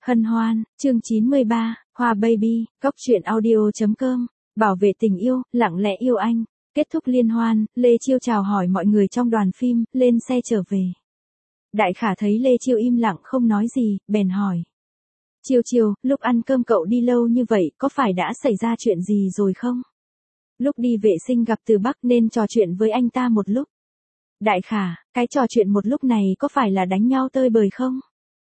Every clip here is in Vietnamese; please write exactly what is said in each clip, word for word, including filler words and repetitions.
Hân hoan, chương chín mươi ba, Hoa Baby, Cóc truyện audio.com, bảo vệ tình yêu, lặng lẽ yêu anh. Kết thúc liên hoan, Lê Chiêu chào hỏi mọi người trong đoàn phim, lên xe trở về. Đại Khả thấy Lê Chiêu im lặng không nói gì, bèn hỏi. Chiêu Chiêu, lúc ăn cơm cậu đi lâu như vậy, có phải đã xảy ra chuyện gì rồi không? Lúc đi vệ sinh gặp Từ Bắc nên trò chuyện với anh ta một lúc. Đại Khả, cái trò chuyện một lúc này có phải là đánh nhau tơi bời không?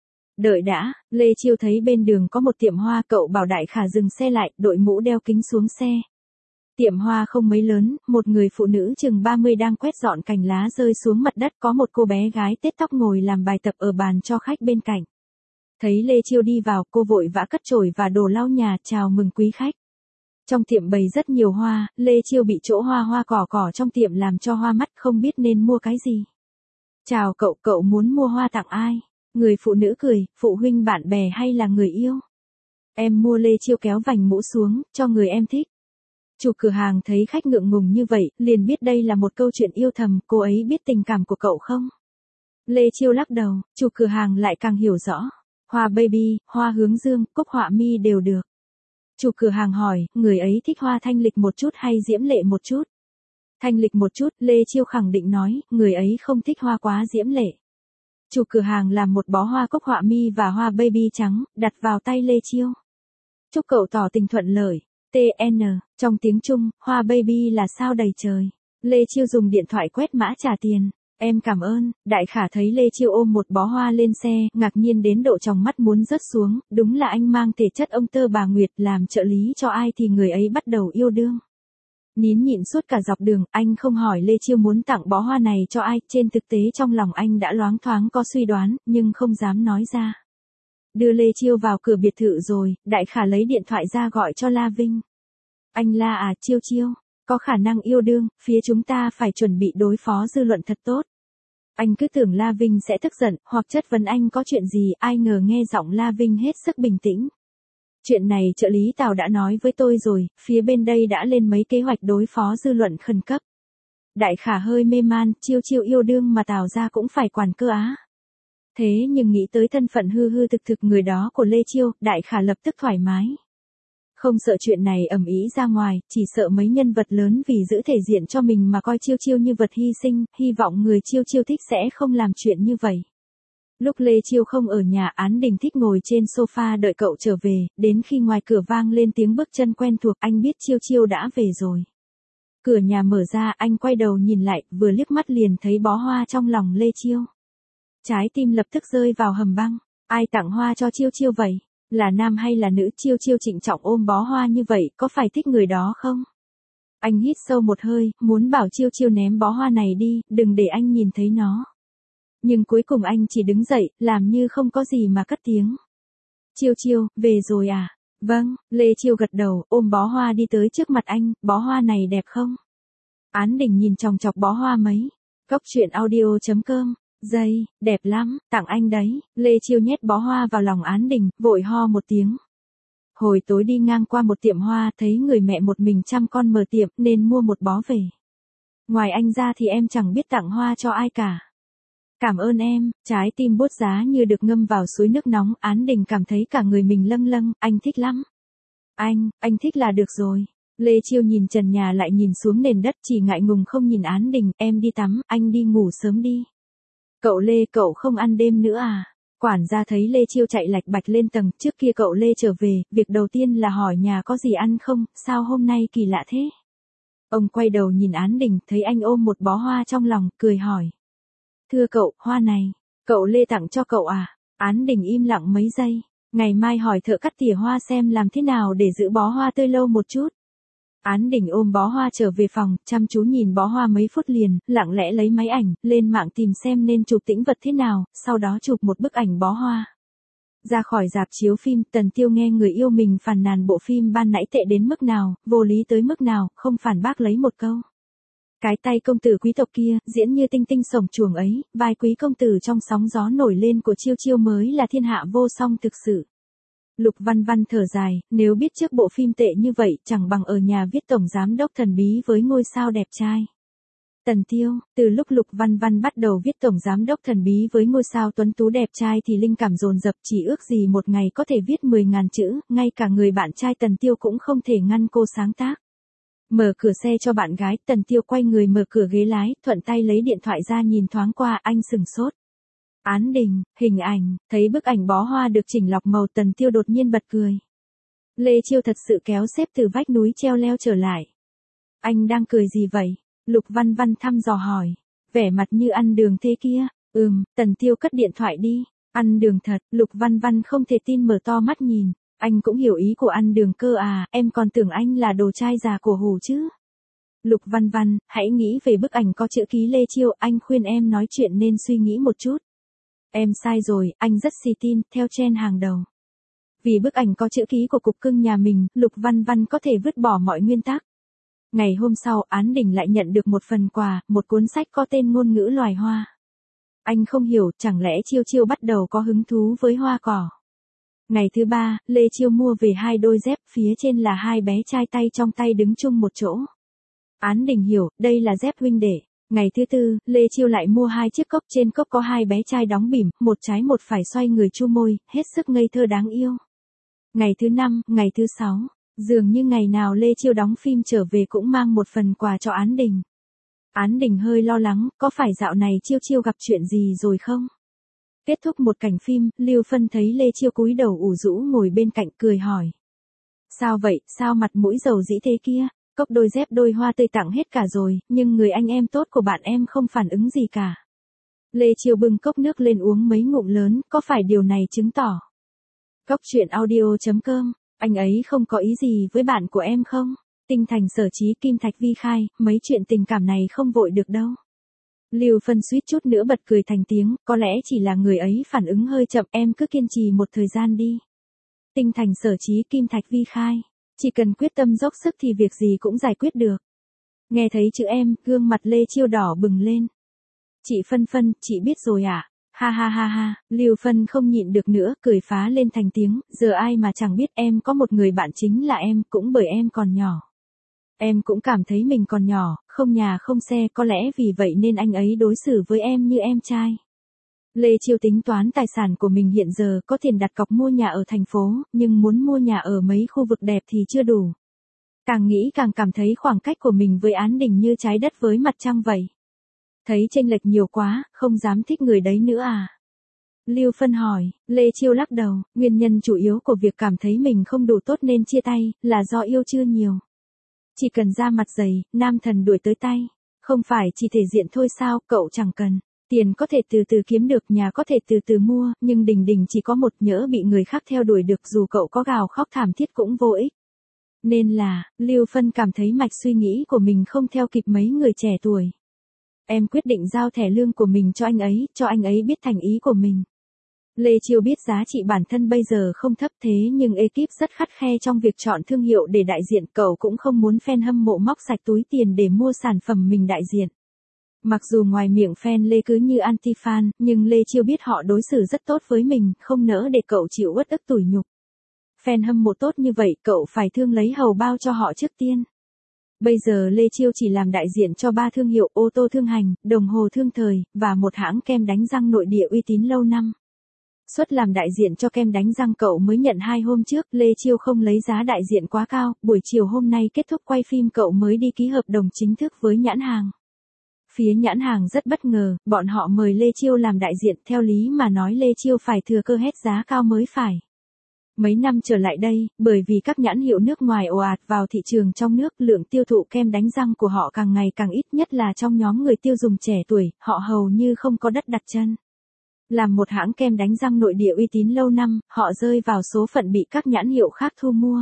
Đợi đã, Lê Chiêu thấy bên đường có một tiệm hoa, cậu bảo Đại Khả dừng xe lại, đội mũ đeo kính xuống xe. Tiệm hoa không mấy lớn, một người phụ nữ chừng ba mươi đang quét dọn cành lá rơi xuống mặt đất, có một cô bé gái tết tóc ngồi làm bài tập ở bàn cho khách bên cạnh. Thấy Lê Chiêu đi vào, cô vội vã cất chổi và đồ lau nhà, chào mừng quý khách. Trong tiệm bày rất nhiều hoa, Lê Chiêu bị chỗ hoa hoa cỏ cỏ trong tiệm làm cho hoa mắt, không biết nên mua cái gì. Chào cậu, cậu muốn mua hoa tặng ai? Người phụ nữ cười, phụ huynh bạn bè hay là người yêu? Em mua. Lê Chiêu kéo vành mũ xuống, cho người em thích. Chủ cửa hàng thấy khách ngượng ngùng như vậy, liền biết đây là một câu chuyện yêu thầm, cô ấy biết tình cảm của cậu không? Lê Chiêu lắc đầu, chủ cửa hàng lại càng hiểu rõ. Hoa baby, hoa hướng dương, cúc họa mi đều được. Chủ cửa hàng hỏi, người ấy thích hoa thanh lịch một chút hay diễm lệ một chút? Thanh lịch một chút, Lê Chiêu khẳng định nói, người ấy không thích hoa quá diễm lệ. Chủ cửa hàng làm một bó hoa cúc họa mi và hoa baby trắng, đặt vào tay Lê Chiêu. Chúc cậu tỏ tình thuận lợi. tê en, trong tiếng Trung, hoa baby là sao đầy trời. Lê Chiêu dùng điện thoại quét mã trả tiền. Em cảm ơn. Đại Khả thấy Lê Chiêu ôm một bó hoa lên xe, ngạc nhiên đến độ tròng mắt muốn rớt xuống, đúng là anh mang thể chất ông tơ bà Nguyệt, làm trợ lý cho ai thì người ấy bắt đầu yêu đương. Nín nhịn suốt cả dọc đường, anh không hỏi Lê Chiêu muốn tặng bó hoa này cho ai, trên thực tế trong lòng anh đã loáng thoáng có suy đoán, nhưng không dám nói ra. Đưa Lê Chiêu vào cửa biệt thự rồi, Đại Khả lấy điện thoại ra gọi cho La Vinh. Anh La à, Chiêu Chiêu, có khả năng yêu đương, phía chúng ta phải chuẩn bị đối phó dư luận thật tốt. Anh cứ tưởng La Vinh sẽ tức giận, hoặc chất vấn anh có chuyện gì, ai ngờ nghe giọng La Vinh hết sức bình tĩnh. Chuyện này trợ lý Tào đã nói với tôi rồi, phía bên đây đã lên mấy kế hoạch đối phó dư luận khẩn cấp. Đại Khả hơi mê man, Chiêu Chiêu yêu đương mà Tào ra cũng phải quản cơ á. Thế nhưng nghĩ tới thân phận hư hư thực thực người đó của Lê Chiêu, Đại Khả lập tức thoải mái. Không sợ chuyện này ầm ĩ ra ngoài, chỉ sợ mấy nhân vật lớn vì giữ thể diện cho mình mà coi Chiêu Chiêu như vật hy sinh, hy vọng người Chiêu Chiêu thích sẽ không làm chuyện như vậy. Lúc Lê Chiêu không ở nhà, Án Đình thích ngồi trên sofa đợi cậu trở về, đến khi ngoài cửa vang lên tiếng bước chân quen thuộc, anh biết Chiêu Chiêu đã về rồi. Cửa nhà mở ra, anh quay đầu nhìn lại, vừa liếc mắt liền thấy bó hoa trong lòng Lê Chiêu. Trái tim lập tức rơi vào hầm băng, ai tặng hoa cho Chiêu Chiêu vậy? Là nam hay là nữ? Chiêu Chiêu trịnh trọng ôm bó hoa như vậy, có phải thích người đó không? Anh hít sâu một hơi, muốn bảo Chiêu Chiêu ném bó hoa này đi, đừng để anh nhìn thấy nó. Nhưng cuối cùng anh chỉ đứng dậy, làm như không có gì mà cất tiếng. Chiêu Chiêu, về rồi à? Vâng, Lê Chiêu gật đầu, ôm bó hoa đi tới trước mặt anh, bó hoa này đẹp không? Án Đình nhìn chòng chọc bó hoa mấy. Cóc truyện audio.com. Dây, đẹp lắm, tặng anh đấy. Lê Chiêu nhét bó hoa vào lòng Án Đình, vội ho một tiếng. Hồi tối đi ngang qua một tiệm hoa, thấy người mẹ một mình chăm con mở tiệm, nên mua một bó về. Ngoài anh ra thì em chẳng biết tặng hoa cho ai cả. Cảm ơn em. Trái tim bốt giá như được ngâm vào suối nước nóng, Án Đình cảm thấy cả người mình lâng lâng, anh thích lắm. Anh, anh thích là được rồi. Lê Chiêu nhìn trần nhà lại nhìn xuống nền đất, chỉ ngại ngùng không nhìn Án Đình, em đi tắm, anh đi ngủ sớm đi. Cậu Lê, cậu không ăn đêm nữa à? Quản gia thấy Lê Chiêu chạy lạch bạch lên tầng, trước kia cậu Lê trở về, việc đầu tiên là hỏi nhà có gì ăn không, sao hôm nay kỳ lạ thế? Ông quay đầu nhìn Án Đình, thấy anh ôm một bó hoa trong lòng, cười hỏi. Thưa cậu, hoa này, cậu Lê tặng cho cậu à? Án Đình im lặng mấy giây, ngày mai hỏi thợ cắt tỉa hoa xem làm thế nào để giữ bó hoa tươi lâu một chút. Án Đình ôm bó hoa trở về phòng, chăm chú nhìn bó hoa mấy phút liền, lặng lẽ lấy máy ảnh, lên mạng tìm xem nên chụp tĩnh vật thế nào, sau đó chụp một bức ảnh bó hoa. Ra khỏi rạp chiếu phim, Tần Tiêu nghe người yêu mình phàn nàn bộ phim ban nãy tệ đến mức nào, vô lý tới mức nào, không phản bác lấy một câu. Cái tay công tử quý tộc kia, diễn như tinh tinh sổng chuồng ấy, vai quý công tử trong sóng gió nổi lên của Chiêu Chiêu mới là thiên hạ vô song thực sự. Lục Văn Văn thở dài, nếu biết trước bộ phim tệ như vậy, chẳng bằng ở nhà viết tổng giám đốc thần bí với ngôi sao đẹp trai. Tần Tiêu, từ lúc Lục Văn Văn bắt đầu viết tổng giám đốc thần bí với ngôi sao tuấn tú đẹp trai thì linh cảm dồn dập, chỉ ước gì một ngày có thể viết mười ngàn chữ, ngay cả người bạn trai Tần Tiêu cũng không thể ngăn cô sáng tác. Mở cửa xe cho bạn gái, Tần Tiêu quay người mở cửa ghế lái, thuận tay lấy điện thoại ra nhìn thoáng qua, anh sừng sốt. Án Đình, hình ảnh, thấy bức ảnh bó hoa được chỉnh lọc màu, Tần Tiêu đột nhiên bật cười. Lê Chiêu thật sự kéo xếp từ vách núi treo leo trở lại. Anh đang cười gì vậy? Lục Văn Văn thăm dò hỏi. Vẻ mặt như ăn đường thế kia. Ừm, Tần Tiêu cất điện thoại đi. Ăn đường thật, Lục Văn Văn không thể tin mở to mắt nhìn. Anh cũng hiểu ý của ăn đường cơ à, em còn tưởng anh là đồ trai già cổ hủ chứ. Lục Văn Văn, hãy nghĩ về bức ảnh có chữ ký Lê Chiêu, anh khuyên em nói chuyện nên suy nghĩ một chút. Em sai rồi, anh rất xì tin, theo trend hàng đầu. Vì bức ảnh có chữ ký của cục cưng nhà mình, Lục Văn Văn có thể vứt bỏ mọi nguyên tắc. Ngày hôm sau, Án Đình lại nhận được một phần quà, một cuốn sách có tên Ngôn ngữ loài hoa. Anh không hiểu, chẳng lẽ Chiêu Chiêu bắt đầu có hứng thú với hoa cỏ. Ngày thứ ba, Lê Chiêu mua về hai đôi dép, phía trên là hai bé trai tay trong tay đứng chung một chỗ. Án Đình hiểu, đây là dép huynh đệ. Ngày thứ tư, Lê Chiêu lại mua hai chiếc cốc, trên cốc có hai bé trai đóng bỉm, một trái một phải xoay người chu môi, hết sức ngây thơ đáng yêu. Ngày thứ năm, ngày thứ sáu, dường như ngày nào Lê Chiêu đóng phim trở về cũng mang một phần quà cho Án Đình. Án Đình hơi lo lắng, có phải dạo này Chiêu Chiêu gặp chuyện gì rồi không? Kết thúc một cảnh phim, Lưu Phân thấy Lê Chiêu cúi đầu ủ rũ ngồi bên cạnh cười hỏi. Sao vậy, sao mặt mũi dầu dĩ thế kia? Cốc đôi dép đôi hoa tươi tặng hết cả rồi, nhưng người anh em tốt của bạn em không phản ứng gì cả. Lê Chiêu bưng cốc nước lên uống mấy ngụm lớn, có phải điều này chứng tỏ? Cốc truyện audio chấm com, anh ấy không có ý gì với bạn của em không? Tinh Thành Sở Chí Kim Thạch Vi khai, mấy chuyện tình cảm này không vội được đâu. Lưu Phân suýt chút nữa bật cười thành tiếng, có lẽ chỉ là người ấy phản ứng hơi chậm, em cứ kiên trì một thời gian đi. Tinh Thành Sở Chí Kim Thạch Vi khai, chỉ cần quyết tâm dốc sức thì việc gì cũng giải quyết được. Nghe thấy chữ em, gương mặt Lê Chiêu đỏ bừng lên. Chị Phân Phân, chị biết rồi à? Ha ha ha ha, Lưu Phân không nhịn được nữa, cười phá lên thành tiếng, giờ ai mà chẳng biết em có một người bạn chính là em, cũng bởi em còn nhỏ. Em cũng cảm thấy mình còn nhỏ, không nhà không xe, có lẽ vì vậy nên anh ấy đối xử với em như em trai. Lê Chiêu tính toán tài sản của mình hiện giờ có tiền đặt cọc mua nhà ở thành phố, nhưng muốn mua nhà ở mấy khu vực đẹp thì chưa đủ. Càng nghĩ càng cảm thấy khoảng cách của mình với Án Đình như trái đất với mặt trăng vậy. Thấy chênh lệch nhiều quá, không dám thích người đấy nữa à? Lưu Phân hỏi, Lê Chiêu lắc đầu, nguyên nhân chủ yếu của việc cảm thấy mình không đủ tốt nên chia tay, là do yêu chưa nhiều. Chỉ cần ra mặt dày, nam thần đuổi tới tay. Không phải chỉ thể diện thôi sao, cậu chẳng cần. Tiền có thể từ từ kiếm được, nhà có thể từ từ mua, nhưng Đình Đình chỉ có một, nhỡ bị người khác theo đuổi được dù cậu có gào khóc thảm thiết cũng vô ích. Nên là, Lưu Phân cảm thấy mạch suy nghĩ của mình không theo kịp mấy người trẻ tuổi. Em quyết định giao thẻ lương của mình cho anh ấy, cho anh ấy biết thành ý của mình. Lê Chiêu biết giá trị bản thân bây giờ không thấp thế nhưng ekip rất khắt khe trong việc chọn thương hiệu để đại diện, cậu cũng không muốn fan hâm mộ móc sạch túi tiền để mua sản phẩm mình đại diện. Mặc dù ngoài miệng fan Lê cứ như anti-fan, nhưng Lê Chiêu biết họ đối xử rất tốt với mình, không nỡ để cậu chịu uất ức tủi nhục. Fan hâm mộ tốt như vậy, cậu phải thương lấy hầu bao cho họ trước tiên. Bây giờ Lê Chiêu chỉ làm đại diện cho ba thương hiệu ô tô thương hành, đồng hồ thương thời, và một hãng kem đánh răng nội địa uy tín lâu năm. Suất làm đại diện cho kem đánh răng cậu mới nhận hai hôm trước, Lê Chiêu không lấy giá đại diện quá cao, buổi chiều hôm nay kết thúc quay phim cậu mới đi ký hợp đồng chính thức với nhãn hàng. Phía nhãn hàng rất bất ngờ, bọn họ mời Lê Chiêu làm đại diện, theo lý mà nói Lê Chiêu phải thừa cơ hét giá cao mới phải. Mấy năm trở lại đây, bởi vì các nhãn hiệu nước ngoài ồ ạt vào thị trường trong nước, lượng tiêu thụ kem đánh răng của họ càng ngày càng ít, nhất là trong nhóm người tiêu dùng trẻ tuổi, họ hầu như không có đất đặt chân. Làm một hãng kem đánh răng nội địa uy tín lâu năm, họ rơi vào số phận bị các nhãn hiệu khác thu mua.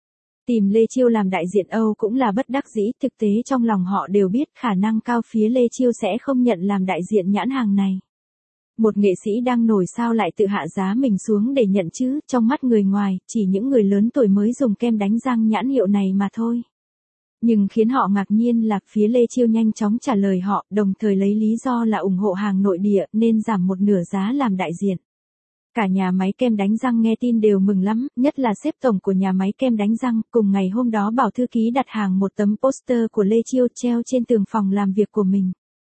Tìm Lê Chiêu làm đại diện Âu cũng là bất đắc dĩ, thực tế trong lòng họ đều biết khả năng cao phía Lê Chiêu sẽ không nhận làm đại diện nhãn hàng này. Một nghệ sĩ đang nổi sao lại tự hạ giá mình xuống để nhận chứ, trong mắt người ngoài, chỉ những người lớn tuổi mới dùng kem đánh răng nhãn hiệu này mà thôi. Nhưng khiến họ ngạc nhiên là phía Lê Chiêu nhanh chóng trả lời họ, đồng thời lấy lý do là ủng hộ hàng nội địa nên giảm một nửa giá làm đại diện. Cả nhà máy kem đánh răng nghe tin đều mừng lắm, nhất là sếp tổng của nhà máy kem đánh răng, cùng ngày hôm đó bảo thư ký đặt hàng một tấm poster của Lê Chiêu treo trên tường phòng làm việc của mình.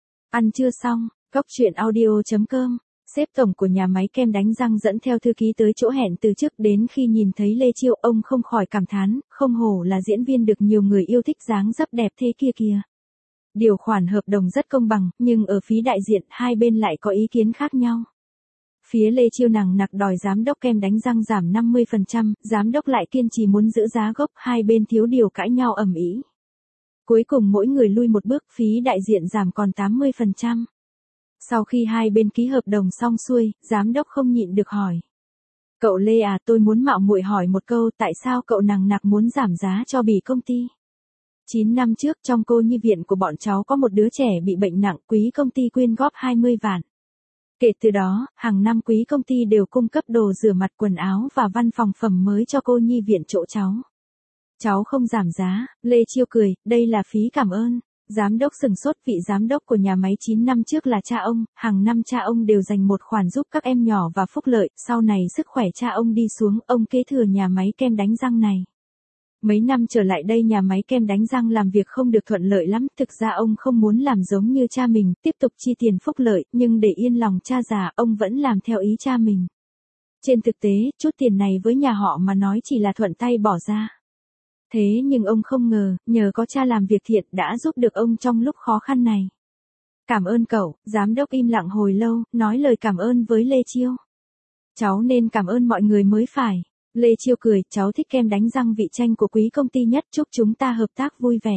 Ăn trưa xong, Cóc truyện audio chấm com, sếp tổng của nhà máy kem đánh răng dẫn theo thư ký tới chỗ hẹn từ trước, đến khi nhìn thấy Lê Chiêu ông không khỏi cảm thán, không hổ là diễn viên được nhiều người yêu thích dáng dấp đẹp thế kia kìa. Điều khoản hợp đồng rất công bằng, nhưng ở phía đại diện hai bên lại có ý kiến khác nhau. Phía Lê Chiêu nằng nặc đòi giám đốc kem đánh răng giảm năm mươi phần trăm, giám đốc lại kiên trì muốn giữ giá gốc, hai bên thiếu điều cãi nhau ầm ĩ. Cuối cùng mỗi người lui một bước, phí đại diện giảm còn tám mươi phần trăm. Sau khi hai bên ký hợp đồng xong xuôi, giám đốc không nhịn được hỏi. Cậu Lê à, tôi muốn mạo muội hỏi một câu, tại sao cậu nằng nặc muốn giảm giá cho bì công ty? chín năm trước trong cô nhi viện của bọn cháu có một đứa trẻ bị bệnh nặng, quý công ty quyên góp hai mươi vạn. Kể từ đó, hàng năm quý công ty đều cung cấp đồ rửa mặt, quần áo và văn phòng phẩm mới cho cô nhi viện chỗ cháu. Cháu không giảm giá. Lê Chiêu cười, đây là phí cảm ơn. Giám đốc sừng sốt, vị giám đốc của nhà máy chín năm trước là cha ông, hàng năm cha ông đều dành một khoản giúp các em nhỏ và phúc lợi, sau này sức khỏe cha ông đi xuống, ông kế thừa nhà máy kem đánh răng này. Mấy năm trở lại đây nhà máy kem đánh răng làm việc không được thuận lợi lắm, thực ra ông không muốn làm giống như cha mình, tiếp tục chi tiền phúc lợi, nhưng để yên lòng cha già, ông vẫn làm theo ý cha mình. Trên thực tế, chút tiền này với nhà họ mà nói chỉ là thuận tay bỏ ra. Thế nhưng ông không ngờ, nhờ có cha làm việc thiện đã giúp được ông trong lúc khó khăn này. Cảm ơn cậu. Giám đốc im lặng hồi lâu, nói lời cảm ơn với Lê Chiêu. Cháu nên cảm ơn mọi người mới phải. Lê Chiêu cười, cháu thích kem đánh răng vị chanh của quý công ty nhất, chúc chúng ta hợp tác vui vẻ.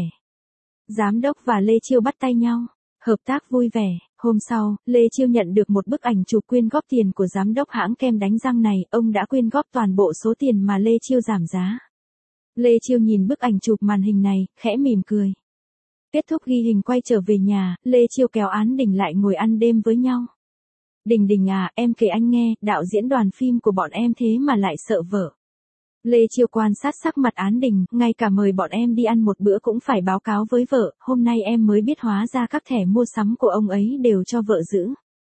Giám đốc và Lê Chiêu bắt tay nhau. Hợp tác vui vẻ. Hôm sau, Lê Chiêu nhận được một bức ảnh chụp quyên góp tiền của giám đốc hãng kem đánh răng này, ông đã quyên góp toàn bộ số tiền mà Lê Chiêu giảm giá. Lê Chiêu nhìn bức ảnh chụp màn hình này, khẽ mỉm cười. Kết thúc ghi hình quay trở về nhà, Lê Chiêu kéo Án Đình lại ngồi ăn đêm với nhau. Đình Đình à, em kể anh nghe, đạo diễn đoàn phim của bọn em thế mà lại sợ vợ. Lê Chiêu quan sát sắc mặt Án Đình, ngay cả mời bọn em đi ăn một bữa cũng phải báo cáo với vợ, hôm nay em mới biết hóa ra các thẻ mua sắm của ông ấy đều cho vợ giữ.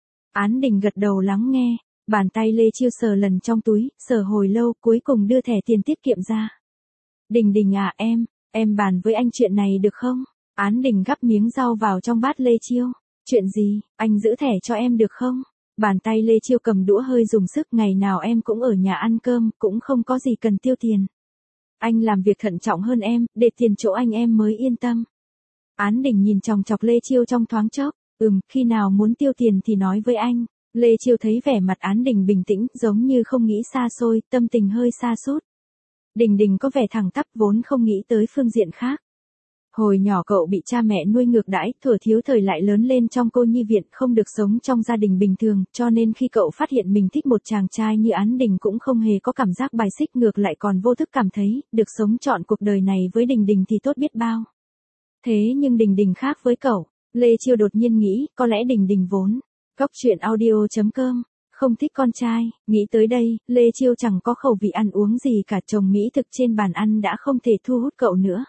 Án Đình gật đầu lắng nghe, bàn tay Lê Chiêu sờ lần trong túi, sờ hồi lâu, cuối cùng đưa thẻ tiền tiết kiệm ra. Đình Đình à, em, em bàn với anh chuyện này được không? Án Đình gắp miếng rau vào trong bát Lê Chiêu. Chuyện gì, anh giữ thẻ cho em được không? Bàn tay Lê Chiêu cầm đũa hơi dùng sức, ngày nào em cũng ở nhà ăn cơm, cũng không có gì cần tiêu tiền. Anh làm việc thận trọng hơn em, để tiền chỗ anh em mới yên tâm. Án Đình nhìn chòng chọc Lê Chiêu trong thoáng chốc, ừm, khi nào muốn tiêu tiền thì nói với anh. Lê Chiêu thấy vẻ mặt Án Đình bình tĩnh, giống như không nghĩ xa xôi, tâm tình hơi sa sút. Đình Đình có vẻ thẳng tắp, vốn không nghĩ tới phương diện khác. Hồi nhỏ cậu bị cha mẹ nuôi ngược đãi, thuở thiếu thời lại lớn lên trong cô nhi viện, không được sống trong gia đình bình thường, cho nên khi cậu phát hiện mình thích một chàng trai như Án Đình cũng không hề có cảm giác bài xích, ngược lại còn vô thức cảm thấy, được sống trọn cuộc đời này với Đình Đình thì tốt biết bao. Thế nhưng Đình Đình khác với cậu. Lê Chiêu đột nhiên nghĩ, có lẽ Đình Đình vốn, Cóc truyện audio chấm com, không thích con trai. Nghĩ tới đây, Lê Chiêu chẳng có khẩu vị ăn uống gì cả, chồng mỹ thực trên bàn ăn đã không thể thu hút cậu nữa.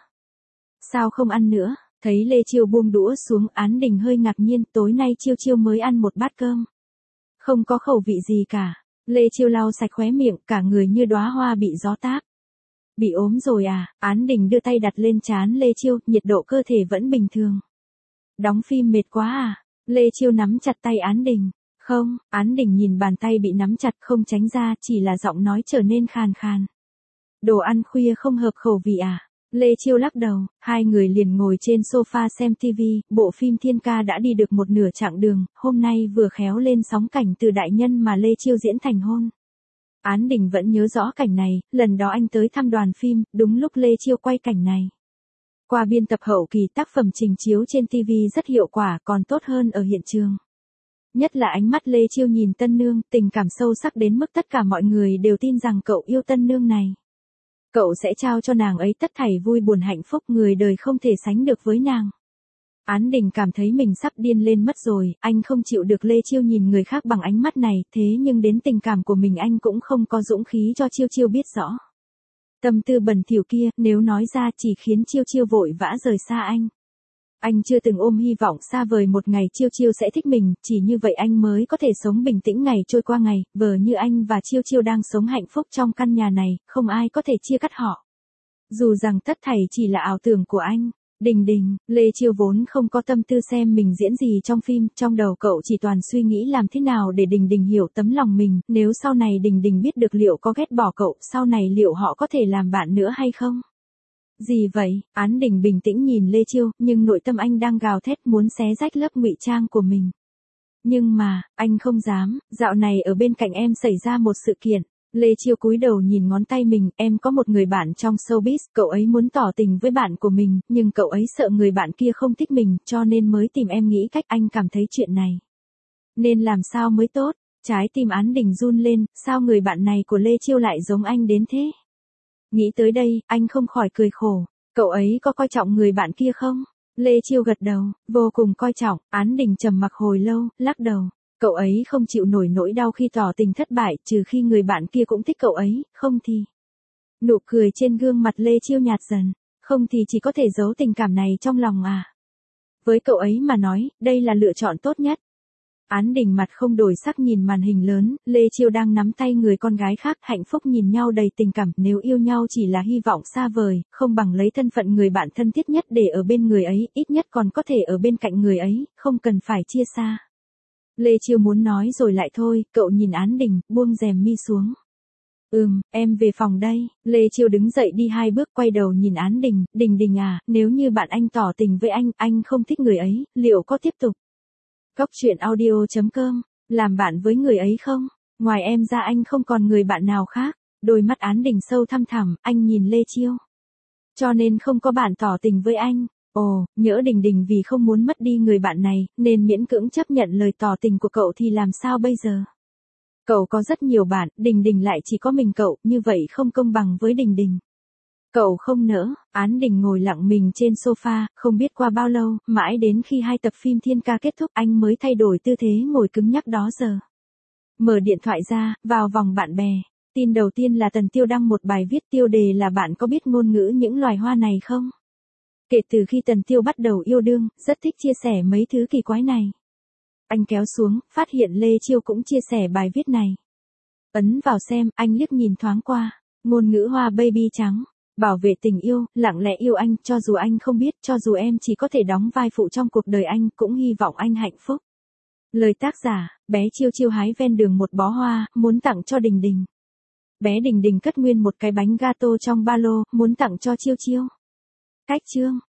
Sao không ăn nữa? Thấy Lê Chiêu buông đũa xuống, Án Đình hơi ngạc nhiên, tối nay Chiêu Chiêu mới ăn một bát cơm. Không có khẩu vị gì cả. Lê Chiêu lau sạch khóe miệng, cả người như đóa hoa bị gió táp. Bị ốm rồi à? Án Đình đưa tay đặt lên trán Lê Chiêu, nhiệt độ cơ thể vẫn bình thường. Đóng phim mệt quá à? Lê Chiêu nắm chặt tay Án Đình. Không, Án Đình nhìn bàn tay bị nắm chặt không tránh ra, chỉ là giọng nói trở nên khàn khàn. Đồ ăn khuya không hợp khẩu vị à? Lê Chiêu lắc đầu, hai người liền ngồi trên sofa xem ti vi, bộ phim Thiên Ca đã đi được một nửa chặng đường, hôm nay vừa khéo lên sóng cảnh từ đại nhân mà Lê Chiêu diễn thành hôn. Án Đình vẫn nhớ rõ cảnh này, lần đó anh tới thăm đoàn phim, đúng lúc Lê Chiêu quay cảnh này. Qua biên tập hậu kỳ, tác phẩm trình chiếu trên ti vi rất hiệu quả, còn tốt hơn ở hiện trường. Nhất là ánh mắt Lê Chiêu nhìn Tân Nương, tình cảm sâu sắc đến mức tất cả mọi người đều tin rằng cậu yêu Tân Nương này. Cậu sẽ trao cho nàng ấy tất thảy vui buồn hạnh phúc, người đời không thể sánh được với nàng. Án Đình cảm thấy mình sắp điên lên mất rồi, anh không chịu được Lê Chiêu nhìn người khác bằng ánh mắt này, thế nhưng đến tình cảm của mình anh cũng không có dũng khí cho Chiêu Chiêu biết rõ. Tâm tư bẩn thỉu kia, nếu nói ra chỉ khiến Chiêu Chiêu vội vã rời xa anh. Anh chưa từng ôm hy vọng xa vời một ngày Chiêu Chiêu sẽ thích mình, chỉ như vậy anh mới có thể sống bình tĩnh ngày trôi qua ngày, vờ như anh và Chiêu Chiêu đang sống hạnh phúc trong căn nhà này, không ai có thể chia cắt họ. Dù rằng tất thảy chỉ là ảo tưởng của anh. Đình Đình, Lê Chiêu vốn không có tâm tư xem mình diễn gì trong phim, trong đầu cậu chỉ toàn suy nghĩ làm thế nào để Đình Đình hiểu tấm lòng mình, nếu sau này Đình Đình biết được liệu có ghét bỏ cậu, sau này liệu họ có thể làm bạn nữa hay không? Gì vậy? Án Đình bình tĩnh nhìn Lê Chiêu, nhưng nội tâm anh đang gào thét muốn xé rách lớp ngụy trang của mình. Nhưng mà, anh không dám, dạo này ở bên cạnh em xảy ra một sự kiện. Lê Chiêu cúi đầu nhìn ngón tay mình, em có một người bạn trong showbiz, cậu ấy muốn tỏ tình với bạn của mình, nhưng cậu ấy sợ người bạn kia không thích mình, cho nên mới tìm em nghĩ cách. Anh cảm thấy chuyện này nên làm sao mới tốt. Trái tim Án Đình run lên, sao người bạn này của Lê Chiêu lại giống anh đến thế? Nghĩ tới đây, anh không khỏi cười khổ. Cậu ấy có coi trọng người bạn kia không? Lê Chiêu gật đầu, vô cùng coi trọng. Án Đình trầm mặc hồi lâu, lắc đầu. Cậu ấy không chịu nổi nỗi đau khi tỏ tình thất bại, trừ khi người bạn kia cũng thích cậu ấy, không thì. Nụ cười trên gương mặt Lê Chiêu nhạt dần, không thì chỉ có thể giấu tình cảm này trong lòng à. Với cậu ấy mà nói, đây là lựa chọn tốt nhất. Án Đình mặt không đổi sắc nhìn màn hình lớn, Lê Chiêu đang nắm tay người con gái khác, hạnh phúc nhìn nhau đầy tình cảm, nếu yêu nhau chỉ là hy vọng xa vời, không bằng lấy thân phận người bạn thân thiết nhất để ở bên người ấy, ít nhất còn có thể ở bên cạnh người ấy, không cần phải chia xa. Lê Chiêu muốn nói rồi lại thôi, cậu nhìn Án Đình, buông rèm mi xuống. Ừm, em về phòng đây. Lê Chiêu đứng dậy đi hai bước quay đầu nhìn Án Đình, Đình Đình à, nếu như bạn anh tỏ tình với anh, anh không thích người ấy, liệu có tiếp tục? Cóc truyện audio chấm com, làm bạn với người ấy không? Ngoài em ra anh không còn người bạn nào khác. Đôi mắt Án Đình sâu thăm thẳm, anh nhìn Lê Chiêu. Cho nên không có bạn tỏ tình với anh. Ồ, nhỡ Đình Đình vì không muốn mất đi người bạn này, nên miễn cưỡng chấp nhận lời tỏ tình của cậu thì làm sao bây giờ? Cậu có rất nhiều bạn, Đình Đình lại chỉ có mình cậu, như vậy không công bằng với Đình Đình. Cậu không nỡ. Án Đình ngồi lặng mình trên sofa, không biết qua bao lâu, mãi đến khi hai tập phim Thiên Ca kết thúc anh mới thay đổi tư thế ngồi cứng nhắc đó giờ. Mở điện thoại ra, vào vòng bạn bè. Tin đầu tiên là Tần Tiêu đăng một bài viết tiêu đề là bạn có biết ngôn ngữ những loài hoa này không? Kể từ khi Tần Tiêu bắt đầu yêu đương, rất thích chia sẻ mấy thứ kỳ quái này. Anh kéo xuống, phát hiện Lê Chiêu cũng chia sẻ bài viết này. Ấn vào xem, anh liếc nhìn thoáng qua. Ngôn ngữ hoa baby trắng. Bảo vệ tình yêu, lặng lẽ yêu anh, cho dù anh không biết, cho dù em chỉ có thể đóng vai phụ trong cuộc đời anh, cũng hy vọng anh hạnh phúc. Lời tác giả, bé Chiêu Chiêu hái ven đường một bó hoa, muốn tặng cho Đình Đình. Bé Đình Đình cất nguyên một cái bánh gato trong ba lô, muốn tặng cho Chiêu Chiêu. Cách chương.